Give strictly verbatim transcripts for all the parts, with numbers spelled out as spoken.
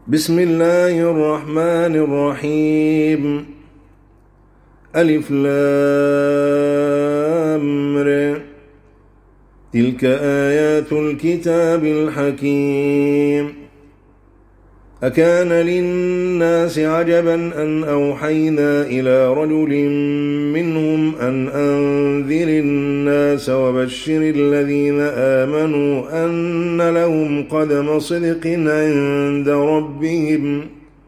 بسم الله الرحمن الرحيم. ألف لام ر. تلك آيات الكتاب الحكيم. أكان للناس عجبا أن أوحينا إلى رجل منهم أن أنذر الناس وبشر الذين آمنوا أن لهم قدم صدق عند ربهم.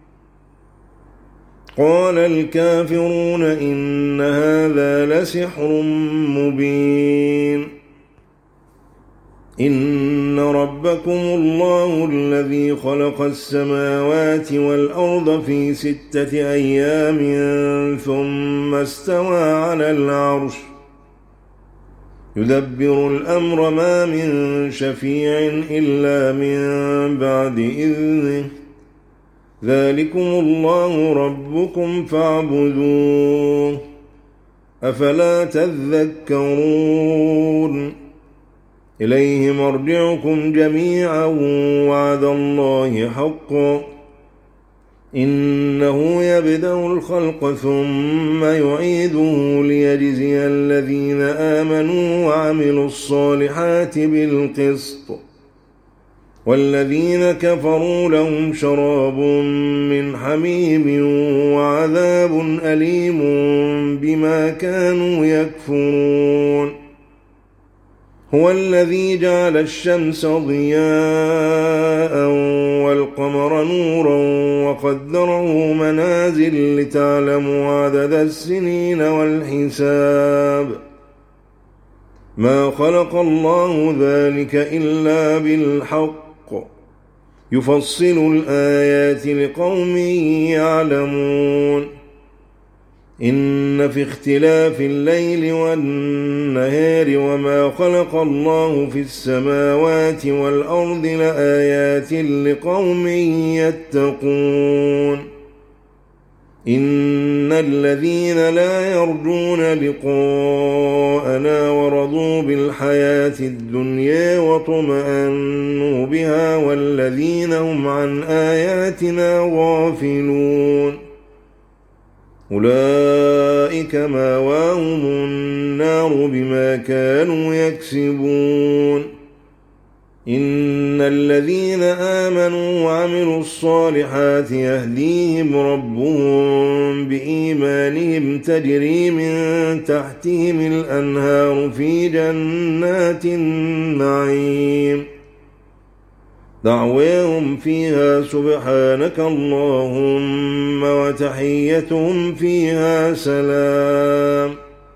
قال الكافرون إن هذا لسحر مبين. إن ربكم الله الذي خلق السماوات والأرض في ستة أيام ثم استوى على العرش يدبر الأمر ما من شفيع إلا من بعد إذنه ذلكم الله ربكم فاعبدوه أفلا تذكرون. إليه مرجعكم جميعا وعد الله حقا إنه يبدأ الخلق ثم يعيده ليجزي الذين آمنوا وعملوا الصالحات بالقسط والذين كفروا لهم شراب من حميم وعذاب أليم بما كانوا يكفرون. هو الذي جعل الشمس ضياء والقمر نورا وقدره منازل لتعلموا عدد السنين والحساب. ما خلق الله ذلك إلا بالحق يفصل الآيات لقوم يعلمون. إن في اختلاف الليل والنهار وما خلق الله في السماوات والأرض لآيات لقوم يتقون. إن الذين لا يرجون لقاءنا ورضوا بالحياة الدنيا وطمأنوا بها والذين هم عن آياتنا غافلون أولئك مأواهم النار بما كانوا يكسبون. إن الذين آمنوا وعملوا الصالحات يهديهم ربهم بإيمانهم تجري من تحتهم الأنهار في جنات النعيم دعواهم فيها سبحانك اللهم وتحيتهم فيها سلام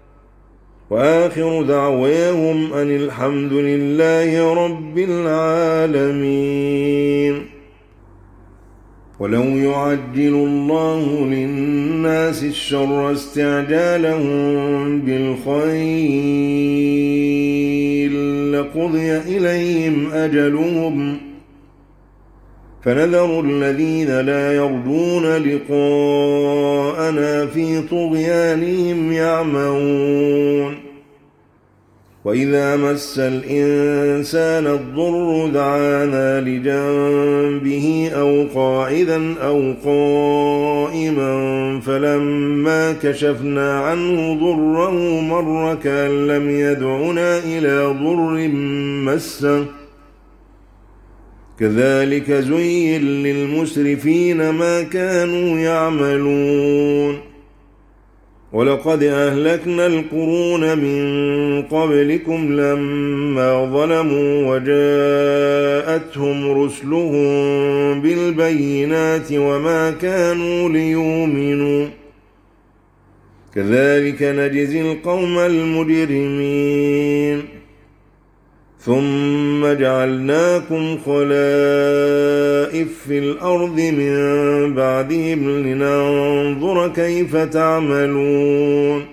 وآخر دعواهم أن الحمد لله رب العالمين. ولو يعجل الله للناس الشر استعجالهم بالخير لقضي إليهم أجلهم فنذر الذين لا يرجون لقاءنا في طغيانهم يعمهون. وإذا مس الإنسان الضر دعانا لجنبه أو قاعدا أو قائما فلما كشفنا عنه ضره مر كأن لم يدعنا إلى ضر مسه كذلك زين للمسرفين ما كانوا يعملون. ولقد أهلكنا القرون من قبلكم لما ظلموا وجاءتهم رسلهم بالبينات وما كانوا ليؤمنوا كذلك نجزي القوم المجرمين. ثم جعلناكم خلائف في الأرض من بعدهم لننظر كيف تعملون.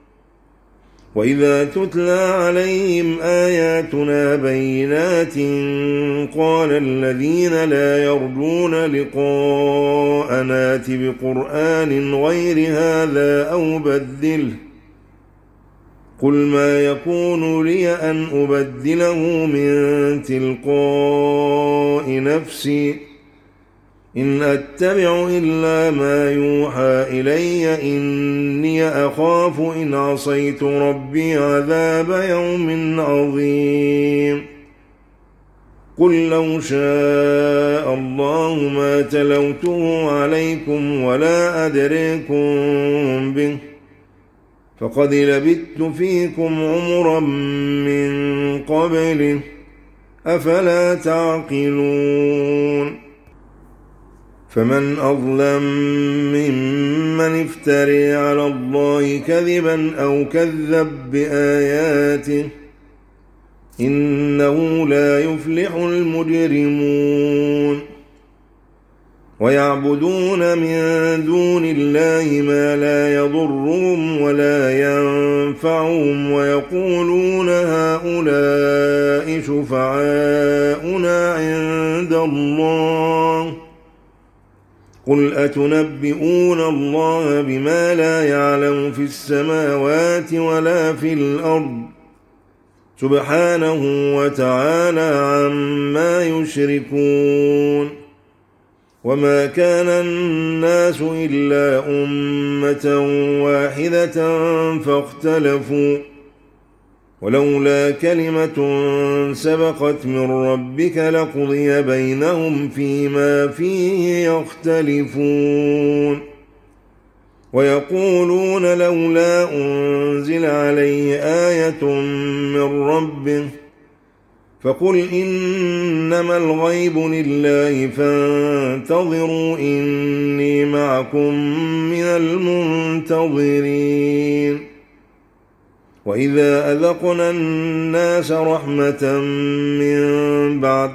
وإذا تتلى عليهم آياتنا بينات قال الذين لا يرجون لقاءنا ائت بقرآن غير هذا أو بدله قل ما يكون لي أن أبدله من تلقاء نفسي إن أتبع إلا ما يوحى إلي إني أخاف إن عصيت ربي عذاب يوم عظيم قل لو شاء الله ما تلوته عليكم ولا أدريكم به فقد لبثت فيكم عمرا من قبله أفلا تعقلون فمن أظلم ممن افتري على الله كذبا أو كذب بآياته إنه لا يفلح المجرمون ويعبدون من دون الله ما لا يضرهم ولا ينفعهم ويقولون هؤلاء شفعاؤنا عند الله قل أتنبئون الله بما لا يعلم في السماوات ولا في الأرض سبحانه وتعالى عما يشركون وما كان الناس إلا أمة واحدة فاختلفوا ولولا كلمة سبقت من ربك لقضي بينهم فيما فيه يختلفون ويقولون لولا أنزل عليه آية من ربه فقل إنما الغيب لله فانتظروا إني معكم من المنتظرين وإذا أذقنا الناس رحمة من بعد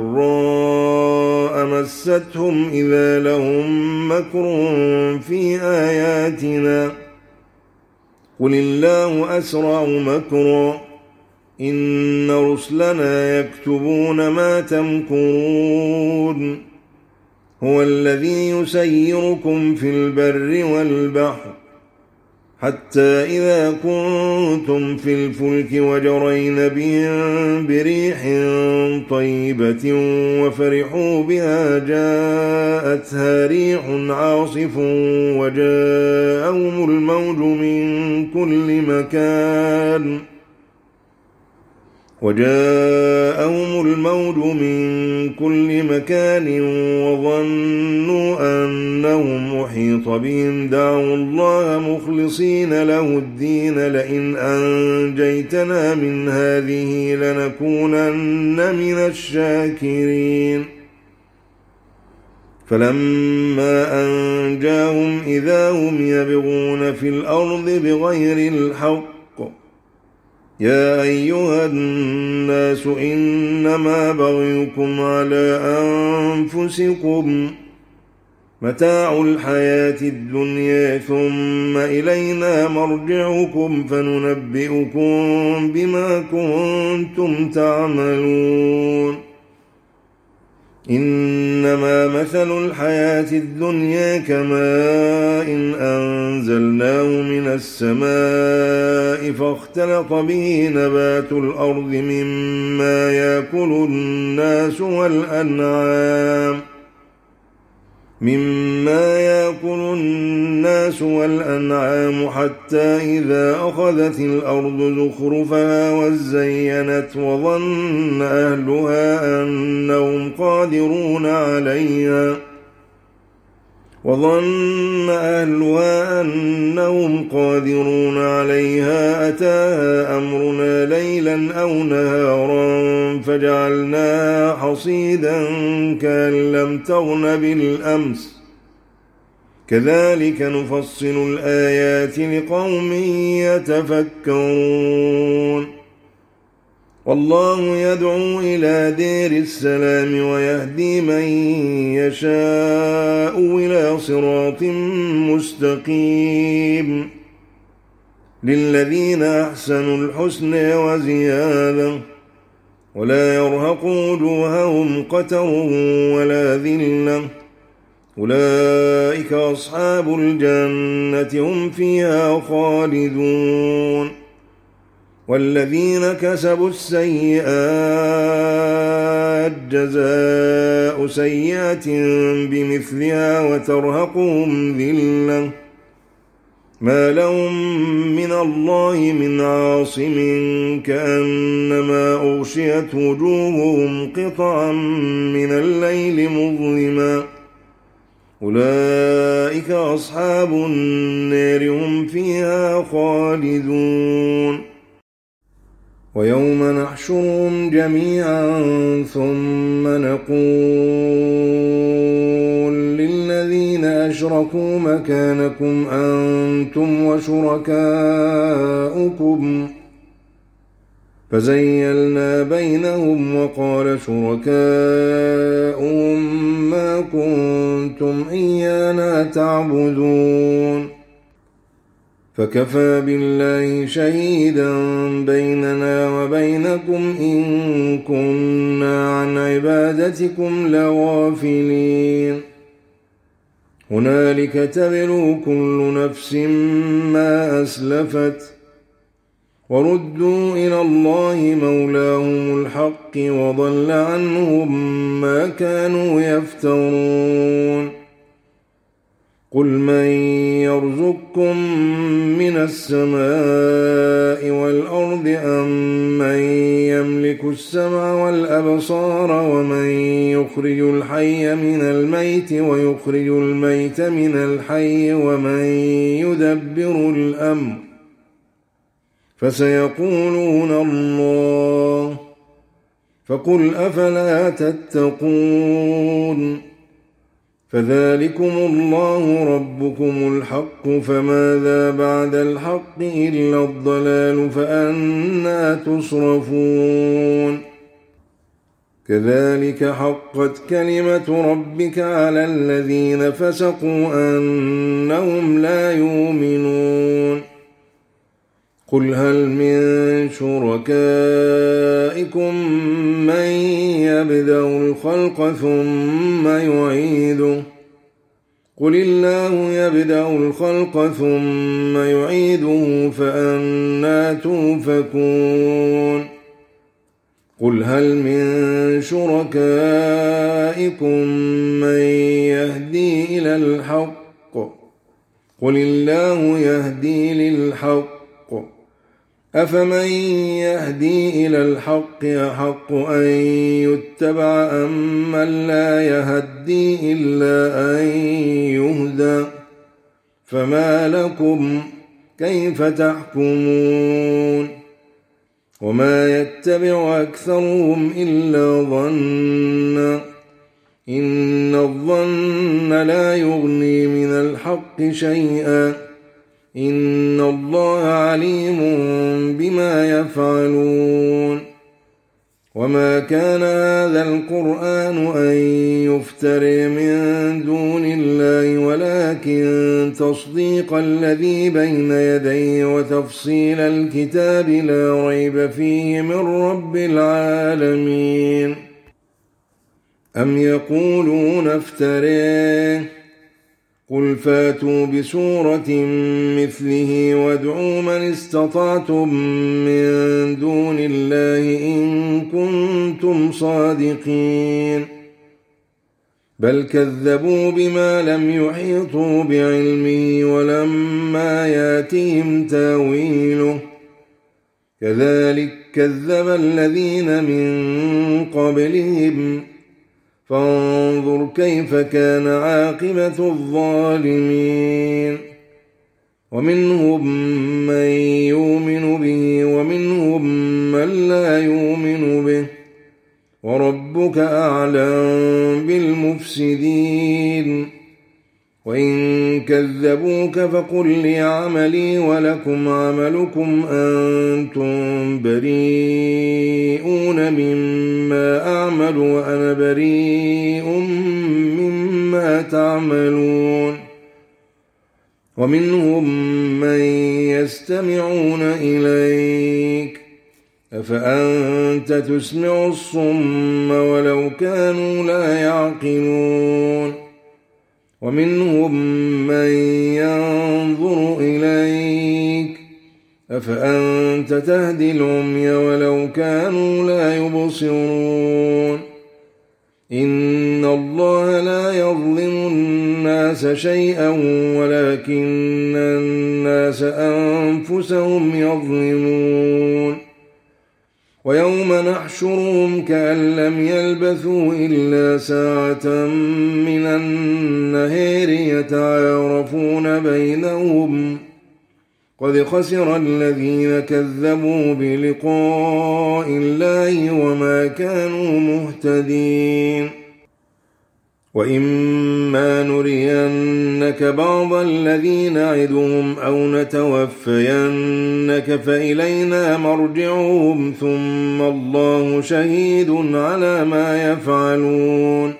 ضراء مستهم إذا لهم مكر في آياتنا قل الله أسرع مكرا إن رسلنا يكتبون ما تمكرون هو الذي يسيركم في البر والبحر حتى إذا كنتم في الفلك وجرين بهم بريح طيبة وفرحوا بها جاءتها ريح عاصف وجاءهم الموج من كل مكان وجاءهم الموج من كل مكان وظنوا أنهم محيط بهم دعوا الله مخلصين له الدين لئن أنجيتنا من هذه لنكونن من الشاكرين فلما أنجاهم إذا هم يبغون في الأرض بغير الحق يا أيها الناس إنما بغيكم على أنفسكم متاع الحياة الدنيا ثم إلينا مرجعكم فننبئكم بما كنتم تعملون إنما مثل الحياة الدنيا كماء إن أنزلناه من السماء فاختلط به نبات الأرض مما يأكل الناس والأنعام مما يأكل الناس والأنعام حتى إذا أخذت الأرض زخرفها وزينت وظن أهلها أنهم قادرون عليها وظن أهلها أنهم قادرون عليها أتاها أمرنا ليلا أو نهارا فجعلناها حصيدا كأن لم تغن بالأمس كذلك نفصل الآيات لقوم يتفكرون والله يدعو إلى دير السلام ويهدي من يشاء إلى صراط مستقيم للذين أحسنوا الحسنى وزيادة ولا يرهق وجوههم قتر ولا ذلة أولئك أصحاب الجنة هم فيها خالدون والذين كسبوا السيئات جزاء سيئة بمثلها وترهقهم ذلة ما لهم من الله من عاصم كأنما أغشيت وجوههم قطعا من الليل مظلما أولئك أصحاب النار هم فيها خالدون ويوم نحشرهم جميعا ثم نقول للذين أشركوا مكانكم أنتم وشركاؤكم فزيلنا بينهم وقال شركاؤهم ما كنتم إيانا تعبدون فكفى بالله شهيدا بيننا وبينكم إن كنا عن عبادتكم لغافلين هنالك تبلو كل نفس ما أسلفت وردوا إلى الله مولاهم الحق وضل عنهم ما كانوا يفترون قل من يرزقكم من السماء والأرض أم من يملك السمع والأبصار ومن يخرج الحي من الميت ويخرج الميت من الحي ومن يدبر الأمر فسيقولون الله فقل أفلا تتقون فذلكم الله ربكم الحق فماذا بعد الحق إلا الضلال فأنى تصرفون كذلك حقت كلمة ربك على الذين فسقوا أنهم لا يؤمنون قل هل من شركائكم من يبدأ الخلق ثم يعيده قل الله يبدأ الخلق ثم يعيده فأنى تؤفكون قل هل من شركائكم من يهدي إلى الحق قل الله يهدي للحق أفمن يهدي إلى الحق أحق أن يتبع أم من لا يهدي إلا أن يهدى فما لكم كيف تحكمون وما يتبع أكثرهم إلا ظنا إن الظن لا يغني من الحق شيئا إن الله عليم بما يفعلون وما كان هذا القرآن أن يفترى من دون الله ولكن تصديق الذي بين يديه وتفصيل الكتاب لا ريب فيه من رب العالمين أم يقولون افتريه قل فاتوا بسورة مثله وادعوا من استطعتم من دون الله إن كنتم صادقين بل كذبوا بما لم يحيطوا بعلمه ولما ياتهم تاويله كذلك كذب الذين من قبلهم فانظر كيف كان عاقبة الظالمين ومنهم من يؤمن به ومنهم من لا يؤمن به وربك أعلم بالمفسدين وإن كذبوك فقل لي عملي ولكم عملكم أنتم بريئون مما أعمل وأنا بريء مما تعملون ومنهم من يستمعون إليك أفأنت تسمع الصم ولو كانوا لا يعقلون ومنهم من ينظر إليك أفأنت تهدي العمي ولو كانوا لا يبصرون إن الله لا يظلم الناس شيئا ولكن الناس أنفسهم يظلمون ويوم نحشرهم كأن لم يلبثوا إلا ساعة من النهار يتعارفون بينهم قد خسر الذين كذبوا بلقاء الله وما كانوا مهتدين وإما نرينك بعض الذي نعدهم أو نتوفينك فإلينا مرجعهم ثم الله شهيد على ما يفعلون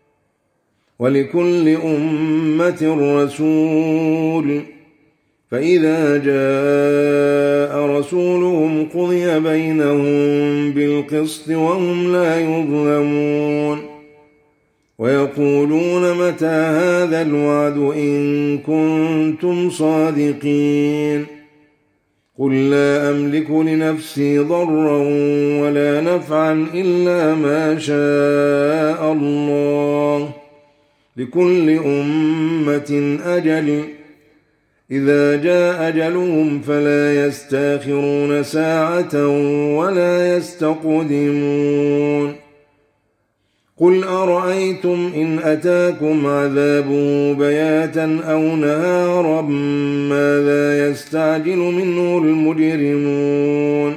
ولكل أمة رسول فإذا جاء رسولهم قضي بينهم بالقسط وهم لا يظلمون ويقولون متى هذا الوعد إن كنتم صادقين قل لا أملك لنفسي ضرا ولا نفعا إلا ما شاء الله لكل أمة أجل إذا جاء أجلهم فلا يستاخرون ساعة ولا يستقدمون قل أرأيتم إن أتاكم عذابه بياتا أو نهارا ماذا يستعجل منه المجرمون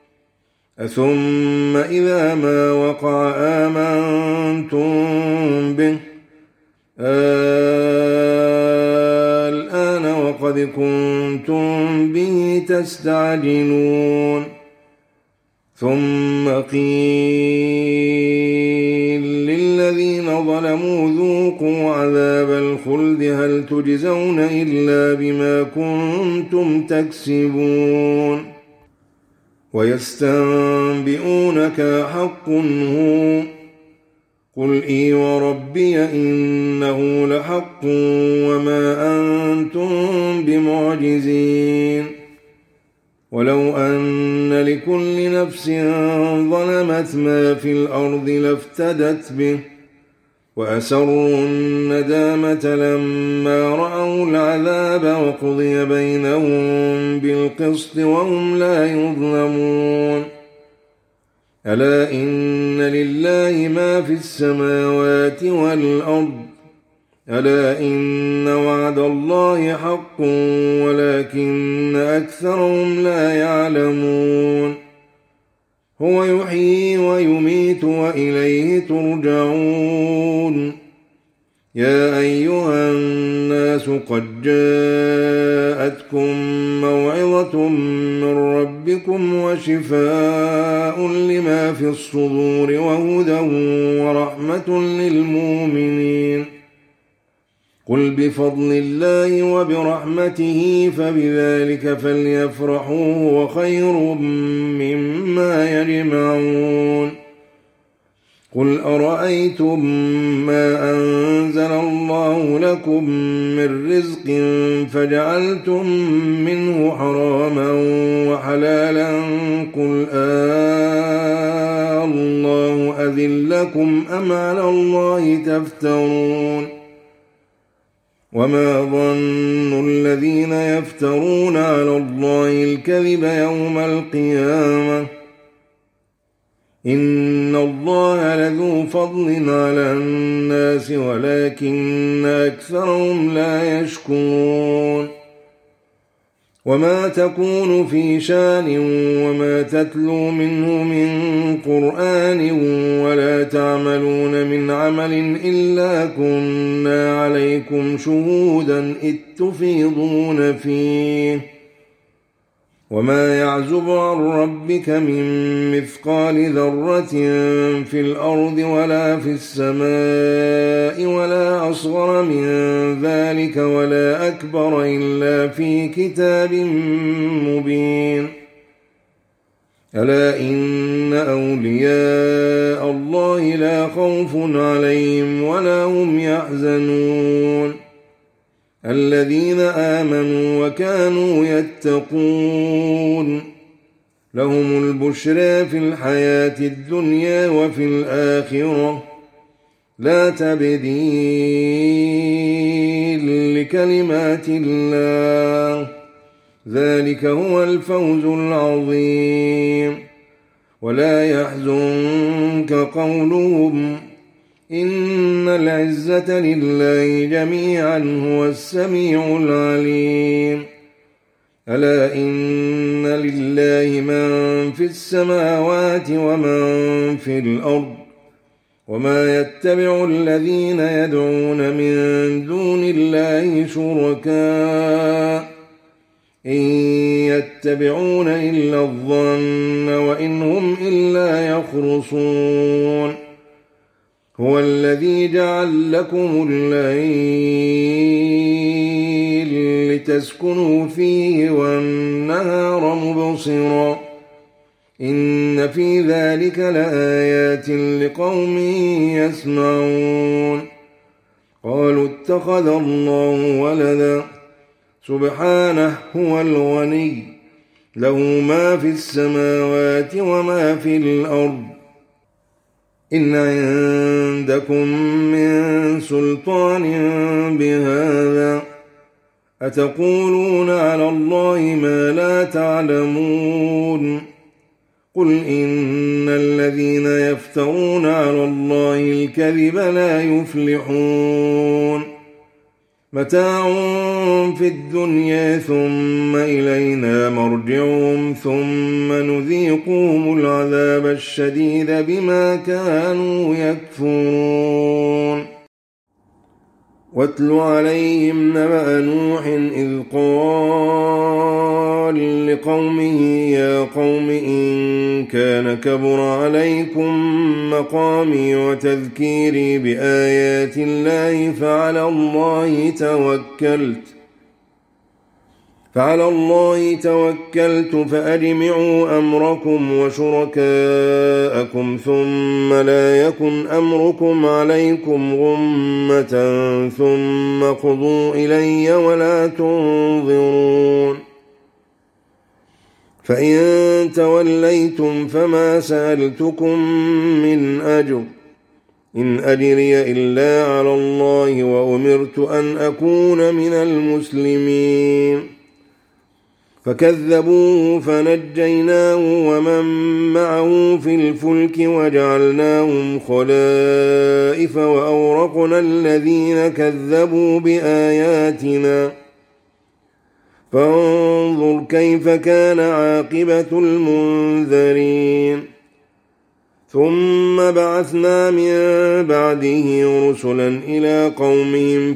أثم إذا ما وقع آمنتم به الآن وقد كنتم به تستعجلون ثم قيل للذين ظلموا ذوقوا عذاب الخلد هل تجزون إلا بما كنتم تكسبون ويستنبئونك حق هو قل إي وربي إنه لحق وما أنتم بمعجزين ولو أن لكل نفس ظلمت ما في الأرض لافتدت به وأسروا الندامة لما رأوا العذاب وقضي بينهم بالقسط وهم لا يظلمون ألا إن لله ما في السماوات والأرض ألا إن وعد الله حق ولكن أكثرهم لا يعلمون هو يحيي ويميت وإليه ترجعون يا أيها الناس قد جاءتكم موعظة من ربكم وشفاء لما في الصدور وهدى ورحمة للمؤمنين قل بفضل الله وبرحمته فبذلك فليفرحوا هو خير مما يجمعون قل أرأيتم ما أنزل الله لكم من رزق فجعلتم منه حراما وحلالا قل آه الله أذن لكم أم على الله تفترون وما ظن الذين يفترون على الله الكذب يوم القيامة إن الله لذو فضل على الناس ولكن أكثرهم لا يشكرون وما تكون في شان وما تتلو منه من قرآن ولا تعملون من عمل إلا كنا عليكم شهودا إذ تفيضون فيه وما يعزب عن ربك من مثقال ذرة في الأرض ولا في السماء ولا أصغر من ذلك ولا أكبر إلا في كتاب مبين ألا إن أولياء الله لا خوف عليهم ولا هم يحزنون الذين آمنوا وكانوا يتقون لهم البشرى في الحياة الدنيا وفي الآخرة لا تبديل لكلمات الله ذلك هو الفوز العظيم. ولا يحزنك قولهم إن العزة لله جميعا هو السميع العليم. ألا إن لله من في السماوات ومن في الأرض وما يتبع الذين يدعون من دون الله شركاء إن يتبعون إلا الظن وإن هم إلا يخرصون. هو الذي جعل لكم الليل لتسكنوا فيه والنهار مبصرا إن في ذلك لآيات لقوم يسمعون. قالوا اتخذ الله ولدا سبحانه هو الغني له ما في السماوات وما في الأرض إن عندكم من سلطان بهذا أتقولون على الله ما لا تعلمون. قل إن الذين يفترون على الله الكذب لا يفلحون. متاع في الدنيا ثم إلينا مرجعهم ثم نذيقهم العذاب الشديد بما كانوا يكفرون. واتل عليهم نبأ نوح إذ قال لقومه يا قوم إن كان كبر عليكم مقامي وتذكيري بآيات الله فعلى الله توكلت فعلى الله توكلت فأجمعوا أمركم وشركاءكم ثم لا يكن أمركم عليكم غمة ثم قضوا إلي ولا تنظرون. فإن توليتم فما سألتكم من أجر إن أجري إلا على الله وأمرت أن أكون من المسلمين. فكذبوه فنجيناه ومن معه في الفلك وجعلناهم خلائف وأورقنا الذين كذبوا بآياتنا فانظر كيف كان عاقبة المنذرين. ثم بعثنا من بعده رسلا إلى قومهم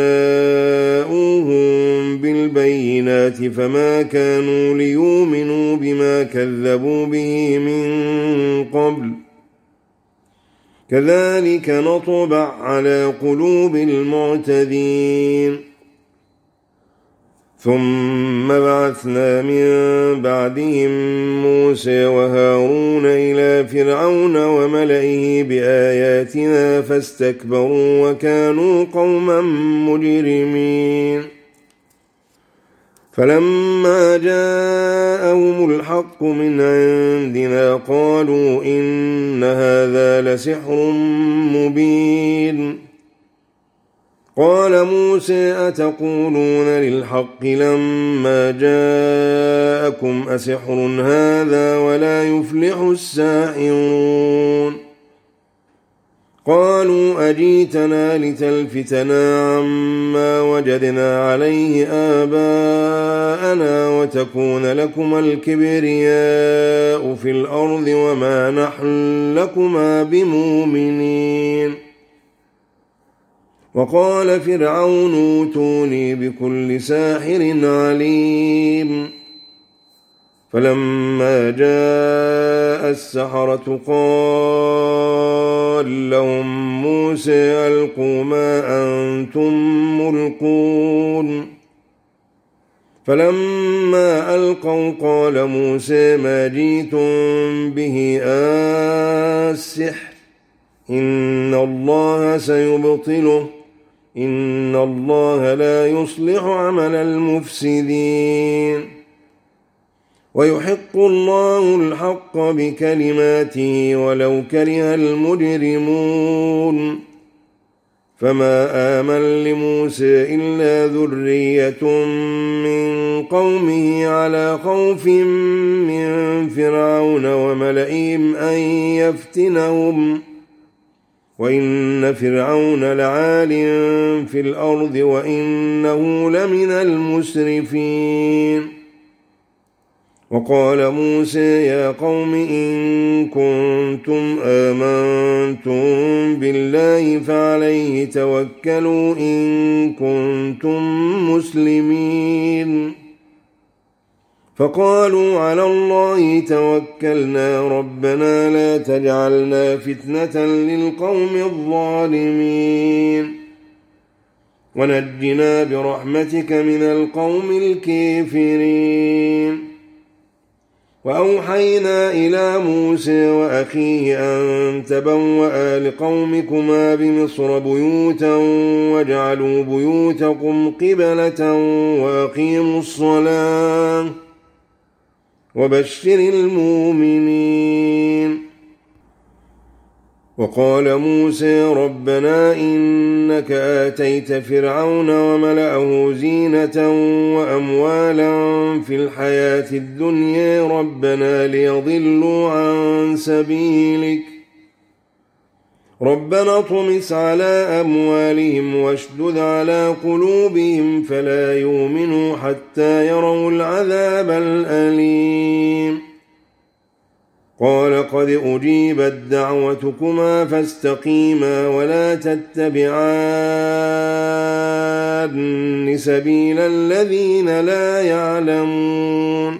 فجاءوهم بالبينات فما كانوا ليؤمنوا بما كذبوا به من قبل كذلك نطبع على قلوب المعتدين. ثم بعثنا من بعدهم موسى وهارون إلى فرعون وملئه بآياتنا فاستكبروا وكانوا قوما مجرمين. فلما جاءهم الحق من عندنا قالوا إن هذا لسحر مبين. قال موسى أتقولون للحق لما جاءكم أسحر هذا ولا يفلح الساحرون. قالوا أجيتنا لتلفتنا عما وجدنا عليه آباءنا وتكون لكما الكبرياء في الأرض وما نحن لكما بمؤمنين. وقال فرعون اوتوني بكل ساحر عليم. فلما جاء السحرة قال لهم موسى ألقوا ما أنتم ملقون. فلما ألقوا قال موسى ما جئتم به السحر إن الله سيبطله إن الله لا يصلح عمل المفسدين ويحق الله الحق بكلماته ولو كره المجرمون فما آمن لموسى إلا ذرية من قومه على خوف من فرعون وملئهم أن يفتنهم وإن فرعون لعال في الأرض وإنه لمن المسرفين وقال موسى يا قوم إن كنتم آمنتم بالله فعليه توكلوا إن كنتم مسلمين فقالوا على الله توكلنا ربنا لا تجعلنا فتنة للقوم الظالمين ونجنا برحمتك من القوم الكافرين وأوحينا إلى موسى وأخيه أن تبوأ لقومكما بمصر بيوتا واجعلوا بيوتكم قبلة وأقيموا الصلاة وبشر المؤمنين وقال موسى ربنا إنك آتيت فرعون وملأه زينة وأموالا في الحياة الدنيا ربنا ليضلوا عن سبيلك ربنا اطمس على أموالهم واشدد على قلوبهم فلا يؤمنوا حتى يروا العذاب الأليم قال قد أجيبت دعوتكما فاستقيما ولا تتبعان سبيل الذين لا يعلمون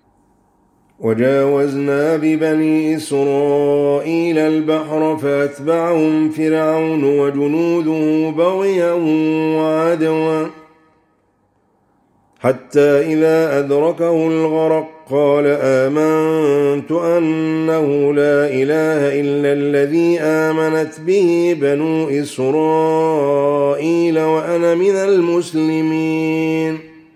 وجاوزنا ببني إسرائيل البحر فأتبعهم فرعون وجنوده بغيا وعدوا حتى إذا أدركه الغرق قال آمنت أنه لا إله إلا الذي آمنت به بنو إسرائيل وأنا من المسلمين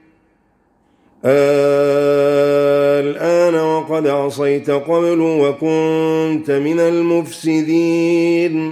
الآن وقد عصيت قبل وكنت من المفسدين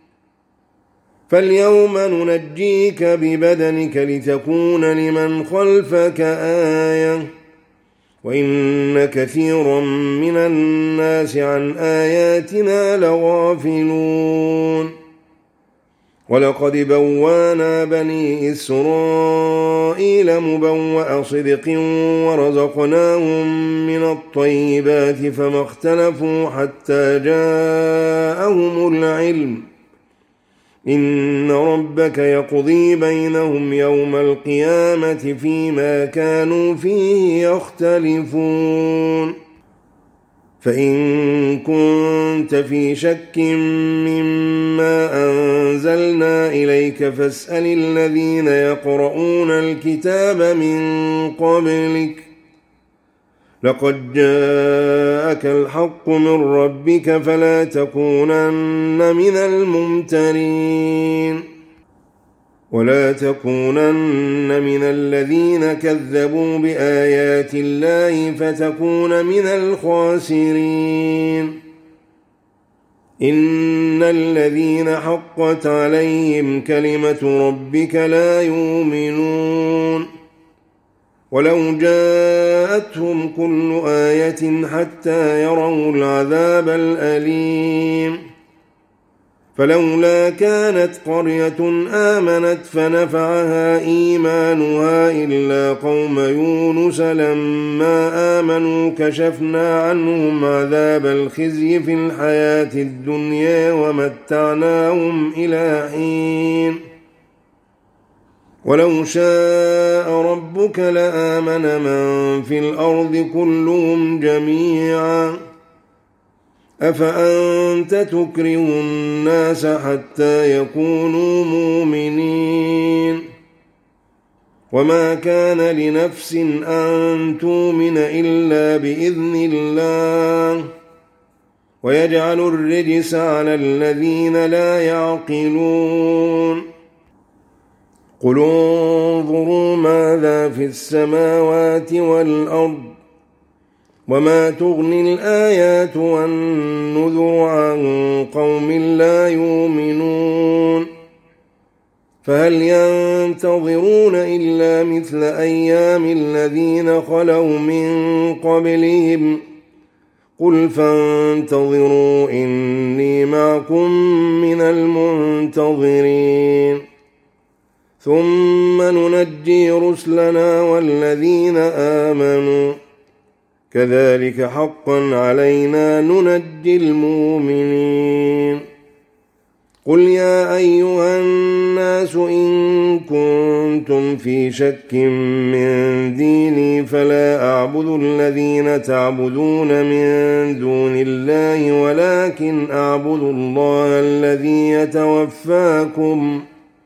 فاليوم ننجيك ببدنك لتكون لمن خلفك آية وإن كثيرا من الناس عن آياتنا لغافلون ولقد بوانا بني إسرائيل مبوأ صدق ورزقناهم من الطيبات فما اختلفوا حتى جاءهم العلم إن ربك يقضي بينهم يوم القيامة فيما كانوا فيه يختلفون فإن كنت في شك مما أنزلنا إليك فاسأل الذين يقرؤون الكتاب من قبلك لقد جاءك الحق من ربك فلا تكونن من الممترين ولا تكونن من الذين كذبوا بآيات الله فتكون من الخاسرين إن الذين حقت عليهم كلمة ربك لا يؤمنون ولو جاءتهم كل آية حتى يروا العذاب الأليم فلولا كانت قرية آمنت فنفعها إيمانها إلا قوم يونس لما آمنوا كشفنا عنهم عذاب الخزي في الحياة الدنيا ومتعناهم إلى حين ولو شاء ربك لآمن من في الأرض كلهم جميعا أفأنت تكره الناس حتى يكونوا مؤمنين وما كان لنفس أن تؤمن إلا بإذن الله ويجعل الرجس على الذين لا يعقلون قل انظروا ماذا في السماوات والأرض وما تغني الآيات والنذر عن قوم لا يؤمنون فهل ينتظرون إلا مثل أيام الذين خلوا من قبلهم قل فانتظروا إني معكم من المنتظرين ثم ننجي رسلنا والذين آمنوا كذلك حقا علينا ننجي المؤمنين قل يا أيها الناس إن كنتم في شك من ديني فلا أعبد الذين تعبدون من دون الله ولكن أعبد الله الذي يتوفاكم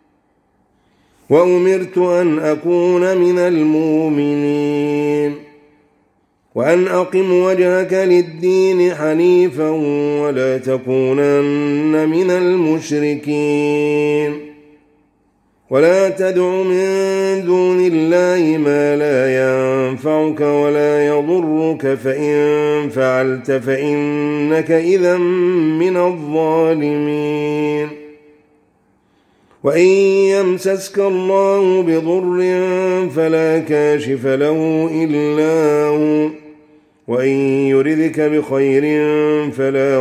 وأمرت أن أكون من المؤمنين وأن أقم وجهك للدين حنيفا ولا تكونن من المشركين ولا تدع من دون الله ما لا ينفعك ولا يضرك فإن فعلت فإنك إذا من الظالمين وإن يمسسك الله بضر فلا كاشف له إلا هو وإن يردك بخير فلا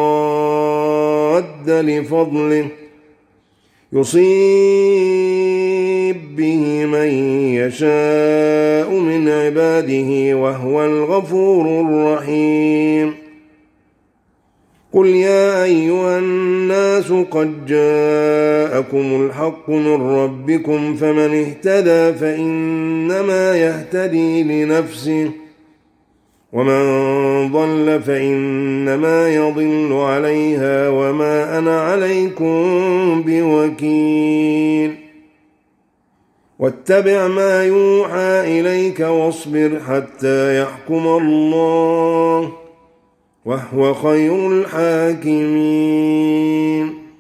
راد لفضله يصيب به من يشاء من عباده وهو الغفور الرحيم قل يا أيها الناس قد جاءكم الحق من ربكم فمن اهتدى فإنما يهتدي لنفسه ومن ضل فإنما يضل عليها وما أنا عليكم بوكيل واتبع ما يوحى إليك واصبر حتى يحكم الله وهو خير الحاكمين